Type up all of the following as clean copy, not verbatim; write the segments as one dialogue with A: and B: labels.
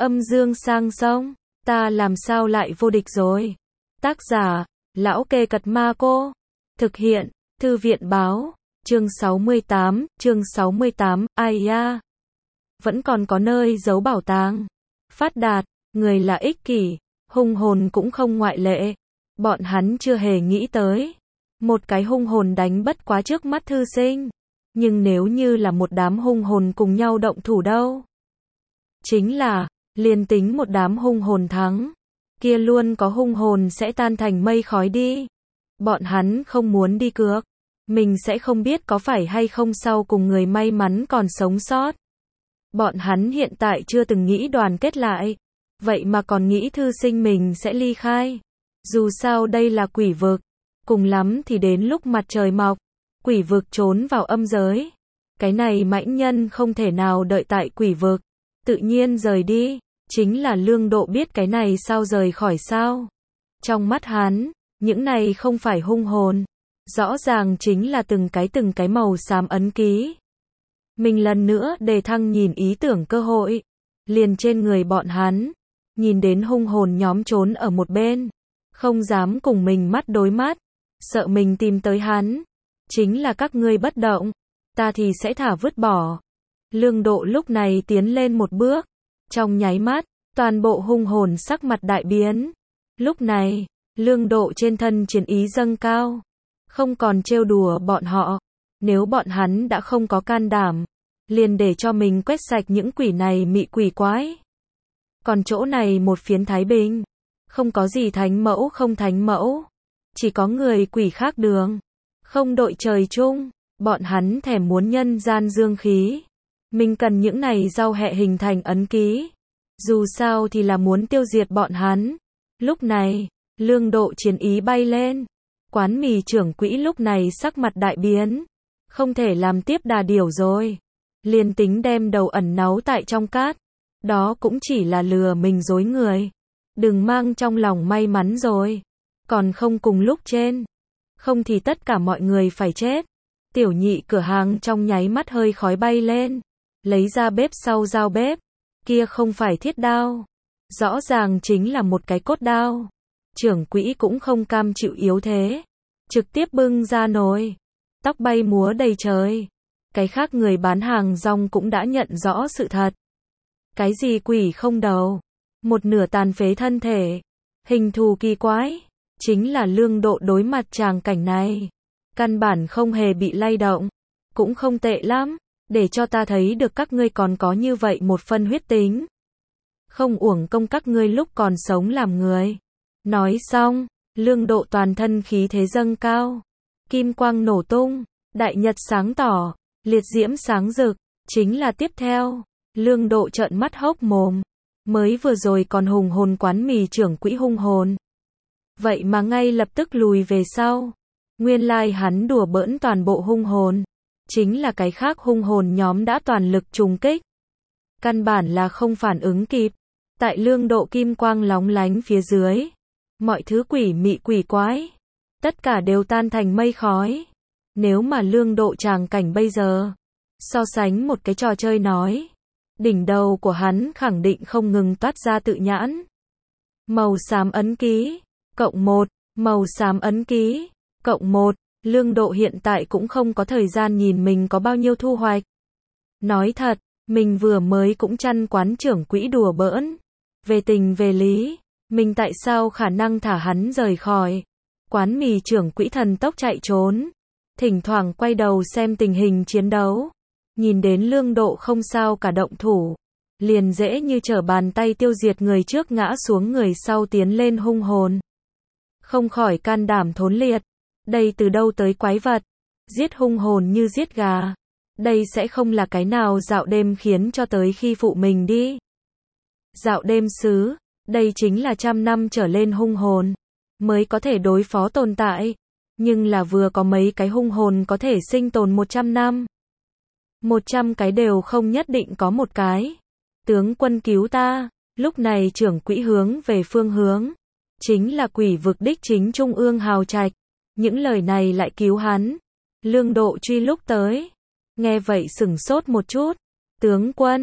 A: Âm dương sang sông, ta làm sao lại vô địch rồi. Tác giả, Lão Kê Cật Ma Cô. Thực hiện, Thư viện Báo. Chương 68, ai ya. Vẫn còn có nơi giấu bảo tàng. Phát đạt, người là ích kỷ, hung hồn cũng không ngoại lệ. Bọn hắn chưa hề nghĩ tới. Một cái hung hồn đánh bất quá trước mắt thư sinh. Nhưng nếu như là một đám hung hồn cùng nhau động thủ đâu. Chính là, liền tính một đám hung hồn thắng. Kia luôn có hung hồn sẽ tan thành mây khói đi. Bọn hắn không muốn đi cược. Mình sẽ không biết có phải hay không sau cùng người may mắn còn sống sót. Bọn hắn hiện tại chưa từng nghĩ đoàn kết lại. Vậy mà còn nghĩ thư sinh mình sẽ ly khai. Dù sao đây là quỷ vực. Cùng lắm thì đến lúc mặt trời mọc. Quỷ vực trốn vào âm giới. Cái này mãnh nhân không thể nào đợi tại quỷ vực. Tự nhiên rời đi. Chính là Lương Độ biết cái này sao rời khỏi sao. Trong mắt hắn, những này không phải hung hồn. Rõ ràng chính là từng cái màu xám ấn ký. Mình lần nữa đề thăng nhìn ý tưởng cơ hội. Liền trên người bọn hắn. Nhìn đến hung hồn nhóm trốn ở một bên. Không dám cùng mình mắt đối mắt. Sợ mình tìm tới hắn. Chính là các ngươi bất động. Ta thì sẽ thả vứt bỏ. Lương Độ lúc này tiến lên một bước. Trong nháy mắt, toàn bộ hung hồn sắc mặt đại biến. Lúc này, Lương Độ trên thân chiến ý dâng cao. Không còn trêu đùa bọn họ. Nếu bọn hắn đã không có can đảm, liền để cho mình quét sạch những quỷ này mị quỷ quái. Còn chỗ này một phiến thái bình. Không có gì thánh mẫu không thánh mẫu. Chỉ có người quỷ khác đường. Không đội trời chung. Bọn hắn thèm muốn nhân gian dương khí. Mình cần những này rau hẹ hình thành ấn ký. Dù sao thì là muốn tiêu diệt bọn hắn. Lúc này, Lương Độ chiến ý bay lên. Quán mì trưởng quỹ lúc này sắc mặt đại biến. Không thể làm tiếp đà điểu rồi. Liền tính đem đầu ẩn náu tại trong cát. Đó cũng chỉ là lừa mình dối người. Đừng mang trong lòng may mắn rồi. Còn không cùng lúc trên. Không thì tất cả mọi người phải chết. Tiểu nhị cửa hàng trong nháy mắt hơi khói bay lên. Lấy ra bếp sau dao bếp. Kia không phải thiết đao. Rõ ràng chính là một cái cốt đao. Trưởng quỹ cũng không cam chịu yếu thế. Trực tiếp bưng ra nồi. Tóc bay múa đầy trời. Cái khác người bán hàng rong cũng đã nhận rõ sự thật. Cái gì quỷ không đầu. Một nửa tàn phế thân thể. Hình thù kỳ quái. Chính là Lương Độ đối mặt tràng cảnh này. Căn bản không hề bị lay động. Cũng không tệ lắm. Để cho ta thấy được các ngươi còn có như vậy một phân huyết tính. Không uổng công các ngươi lúc còn sống làm người. Nói xong, Lương Độ toàn thân khí thế dâng cao. Kim quang nổ tung, đại nhật sáng tỏ, liệt diễm sáng rực. Chính là tiếp theo, Lương Độ trợn mắt hốc mồm. Mới vừa rồi còn hùng hồn quán mì trưởng quỹ hung hồn. Vậy mà ngay lập tức lùi về sau. Nguyên lai hắn đùa bỡn toàn bộ hung hồn. Chính là cái khác hung hồn nhóm đã toàn lực trùng kích. Căn bản là không phản ứng kịp. Tại Lương Độ kim quang lóng lánh phía dưới. Mọi thứ quỷ mị quỷ quái. Tất cả đều tan thành mây khói. Nếu mà Lương Độ tràng cảnh bây giờ. So sánh một cái trò chơi nói. Đỉnh đầu của hắn khẳng định không ngừng toát ra tự nhãn. Màu xám ấn ký. Cộng 1. Màu xám ấn ký. Cộng 1. Lương Độ hiện tại cũng không có thời gian nhìn mình có bao nhiêu thu hoạch. Nói thật, mình vừa mới cũng chăn quán trưởng quỹ đùa bỡn. Về tình về lý, mình tại sao khả năng thả hắn rời khỏi. Quán mì trưởng quỹ thần tốc chạy trốn. Thỉnh thoảng quay đầu xem tình hình chiến đấu. Nhìn đến Lương Độ không sao cả động thủ. Liền dễ như trở bàn tay tiêu diệt người trước ngã xuống người sau tiến lên hung hồn. Không khỏi can đảm thốn liệt. Đây từ đâu tới quái vật. Giết hung hồn như giết gà. Đây sẽ không là cái nào dạo đêm khiến cho tới khi phụ mình đi. Dạo đêm sứ. Đây chính là 100 năm trở lên hung hồn. Mới có thể đối phó tồn tại. Nhưng là vừa có mấy cái hung hồn có thể sinh tồn 100 năm. 100 cái đều không nhất định có một cái. Tướng quân cứu ta. Lúc này trưởng quỹ hướng về phương hướng. Chính là quỷ vực đích chính trung ương hào trạch. Những lời này lại cứu hắn. Lương Độ truy lúc tới. Nghe vậy sửng sốt một chút. Tướng quân.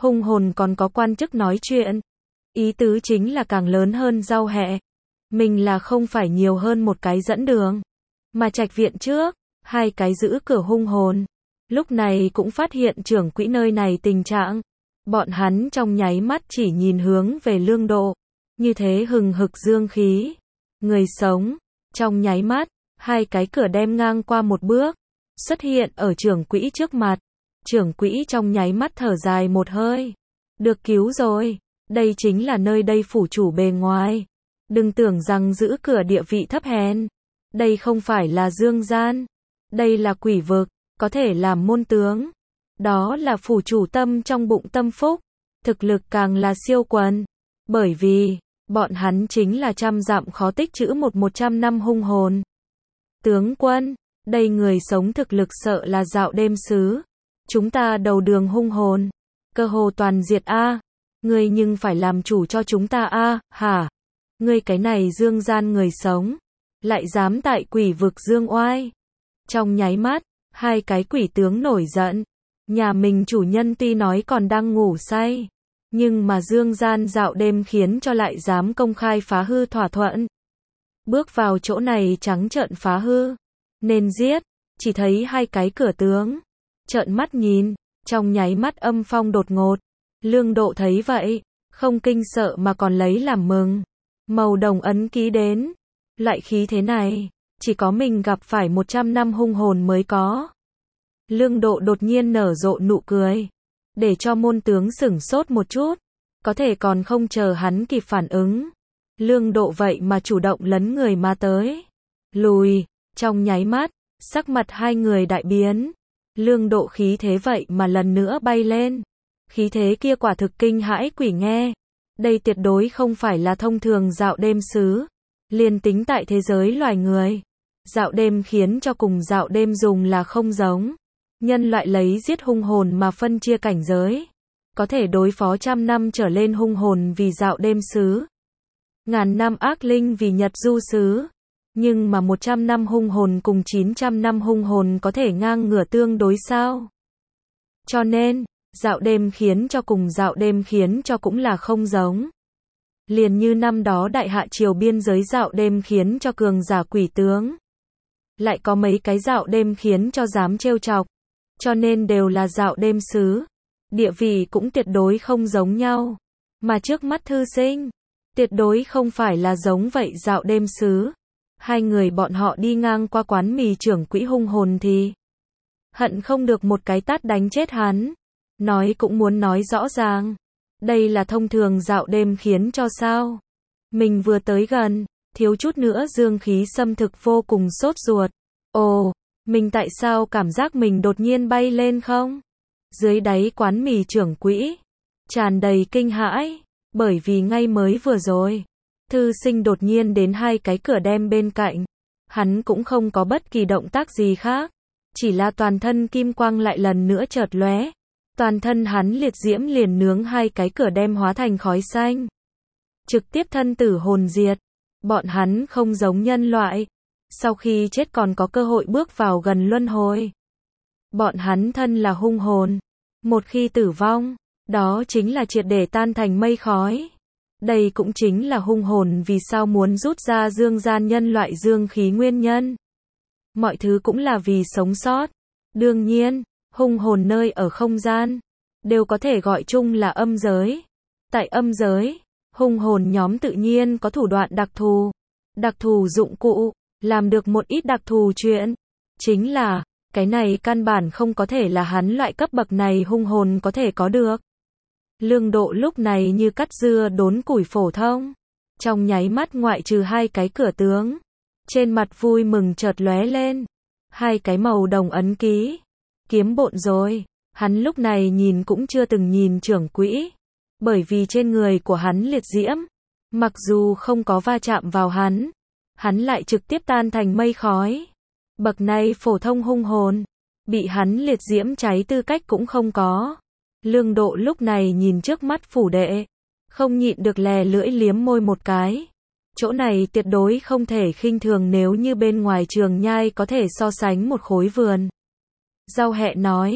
A: Hung hồn còn có quan chức nói chuyện. Ý tứ chính là càng lớn hơn rau hẹ. Mình là không phải nhiều hơn một cái dẫn đường. Mà trạch viện trước, hai cái giữ cửa hung hồn. Lúc này cũng phát hiện trưởng quỹ nơi này tình trạng. Bọn hắn trong nháy mắt chỉ nhìn hướng về Lương Độ. Như thế hừng hực dương khí. Người sống. Trong nháy mắt, hai cái cửa đem ngang qua một bước. Xuất hiện ở trưởng quỹ trước mặt. Trưởng quỹ trong nháy mắt thở dài một hơi. Được cứu rồi. Đây chính là nơi đây phủ chủ bề ngoài. Đừng tưởng rằng giữ cửa địa vị thấp hèn. Đây không phải là dương gian. Đây là quỷ vực, có thể làm môn tướng. Đó là phủ chủ tâm trong bụng tâm phúc. Thực lực càng là siêu quần. Bởi vì, bọn hắn chính là trăm dặm khó tích trữ 100 năm hung hồn. Tướng quân, đây người sống thực lực sợ là dạo đêm xứ. Chúng ta đầu đường hung hồn. Cơ hồ toàn diệt a. Ngươi nhưng phải làm chủ cho chúng ta a, hả? Ngươi cái này dương gian người sống. Lại dám tại quỷ vực dương oai. Trong nháy mắt, hai cái quỷ tướng nổi giận. Nhà mình chủ nhân tuy nói còn đang ngủ say. Nhưng mà dương gian dạo đêm khiến cho lại dám công khai phá hư thỏa thuận. Bước vào chỗ này trắng trợn phá hư. Nên giết. Chỉ thấy hai cái cửa tướng. Trợn mắt nhìn. Trong nháy mắt âm phong đột ngột. Lương Độ thấy vậy. Không kinh sợ mà còn lấy làm mừng. Màu đồng ấn ký đến. Loại khí thế này. Chỉ có mình gặp phải 100 năm hung hồn mới có. Lương Độ đột nhiên nở rộ nụ cười. Để cho môn tướng sửng sốt một chút. Có thể còn không chờ hắn kịp phản ứng. Lương Độ vậy mà chủ động lấn người mà tới. Lùi. Trong nháy mắt. Sắc mặt hai người đại biến. Lương Độ khí thế vậy mà lần nữa bay lên. Khí thế kia quả thực kinh hãi quỷ nghe. Đây tuyệt đối không phải là thông thường dạo đêm xứ. Liên tính tại thế giới loài người. Dạo đêm khiến cho cùng dạo đêm dùng là không giống. Nhân loại lấy giết hung hồn mà phân chia cảnh giới. Có thể đối phó trăm năm trở lên hung hồn vì dạo đêm xứ. Ngàn năm ác linh vì nhật du xứ. Nhưng mà 100 năm hung hồn cùng 900 năm hung hồn có thể ngang ngửa tương đối sao? Cho nên, dạo đêm khiến cho cùng dạo đêm khiến cho cũng là không giống. Liền như năm đó đại hạ triều biên giới dạo đêm khiến cho cường giả quỷ tướng. Lại có mấy cái dạo đêm khiến cho dám trêu chọc. Cho nên đều là dạo đêm xứ. Địa vị cũng tuyệt đối không giống nhau. Mà trước mắt thư sinh, tuyệt đối không phải là giống vậy dạo đêm xứ. Hai người bọn họ đi ngang qua quán mì trưởng quỹ hung hồn thì hận không được một cái tát đánh chết hắn. Nói cũng muốn nói rõ ràng. Đây là thông thường dạo đêm khiến cho sao. Mình vừa tới gần, thiếu chút nữa dương khí xâm thực vô cùng sốt ruột. Ồ, mình tại sao cảm giác mình đột nhiên bay lên không? Dưới đáy quán mì trưởng quỹ, tràn đầy kinh hãi, bởi vì ngay mới vừa rồi, thư sinh đột nhiên đến hai cái cửa đem bên cạnh. Hắn cũng không có bất kỳ động tác gì khác, chỉ là toàn thân kim quang lại lần nữa chợt lóe. Toàn thân hắn liệt diễm liền nướng hai cái cửa đem hóa thành khói xanh. Trực tiếp thân tử hồn diệt. Bọn hắn không giống nhân loại. Sau khi chết còn có cơ hội bước vào gần luân hồi. Bọn hắn thân là hung hồn. Một khi tử vong, đó chính là triệt để tan thành mây khói. Đây cũng chính là hung hồn vì sao muốn rút ra dương gian nhân loại dương khí nguyên nhân. Mọi thứ cũng là vì sống sót. Đương nhiên, hung hồn nơi ở không gian, đều có thể gọi chung là âm giới. Tại âm giới, hung hồn nhóm tự nhiên có thủ đoạn đặc thù dụng cụ, làm được một ít đặc thù chuyện. Chính là, cái này căn bản không có thể là hắn loại cấp bậc này hung hồn có thể có được. Lương Độ lúc này như cắt dưa đốn củi phổ thông. Trong nháy mắt ngoại trừ hai cái cửa tướng. Trên mặt vui mừng chợt lóe lên. Hai cái màu đồng ấn ký. Kiếm bộn rồi. Hắn lúc này nhìn cũng chưa từng nhìn trưởng quỹ. Bởi vì trên người của hắn liệt diễm. Mặc dù không có va chạm vào hắn. Hắn lại trực tiếp tan thành mây khói. Bậc này phổ thông hung hồn. Bị hắn liệt diễm cháy tư cách cũng không có. Lương Độ lúc này nhìn trước mắt phủ đệ. Không nhịn được lè lưỡi liếm môi một cái. Chỗ này tuyệt đối không thể khinh thường nếu như bên ngoài trường nhai có thể so sánh một khối vườn. Rau hẹ nói.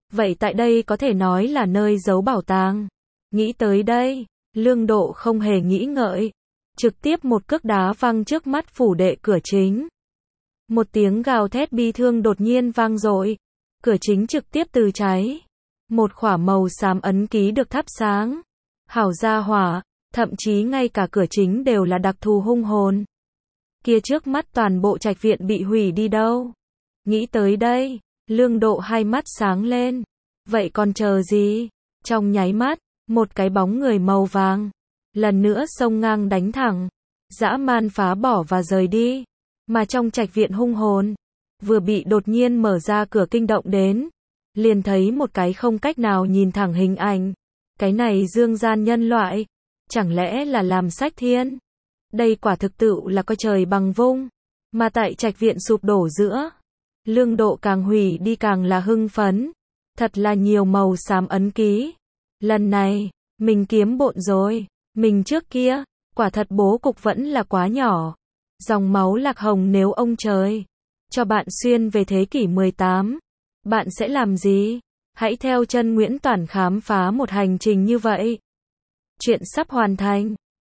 A: Vậy tại đây có thể nói là nơi giấu bảo tàng. Nghĩ tới đây, Lương Độ không hề nghĩ ngợi, trực tiếp một cước đá văng trước mắt phủ đệ cửa chính. Một tiếng gào thét bi thương đột nhiên vang dội, cửa chính trực tiếp từ cháy. Một khỏa màu xám ấn ký được thắp sáng. Hảo gia hỏa, thậm chí ngay cả cửa chính đều là đặc thù hung hồn. Kia trước mắt toàn bộ trạch viện bị hủy đi đâu. Nghĩ tới đây, Lương Độ hai mắt sáng lên. Vậy còn chờ gì? Trong nháy mắt, một cái bóng người màu vàng lần nữa xông ngang đánh thẳng, dã man phá bỏ và rời đi. Mà trong trạch viện hung hồn, vừa bị đột nhiên mở ra cửa kinh động đến, liền thấy một cái không cách nào nhìn thẳng hình ảnh. Cái này dương gian nhân loại, chẳng lẽ là làm sách thiên? Đây quả thực tự là coi trời bằng vung. Mà tại trạch viện sụp đổ giữa, Lương Độ càng hủy đi càng là hưng phấn. Thật là nhiều màu xám ấn ký. Lần này, mình kiếm bộn rồi. Mình trước kia, quả thật bố cục vẫn là quá nhỏ. Dòng máu lạc hồng nếu ông trời cho bạn xuyên về thế kỷ 18, bạn sẽ làm gì? Hãy theo chân Nguyễn Toản khám phá một hành trình như vậy. Chuyện sắp hoàn thành.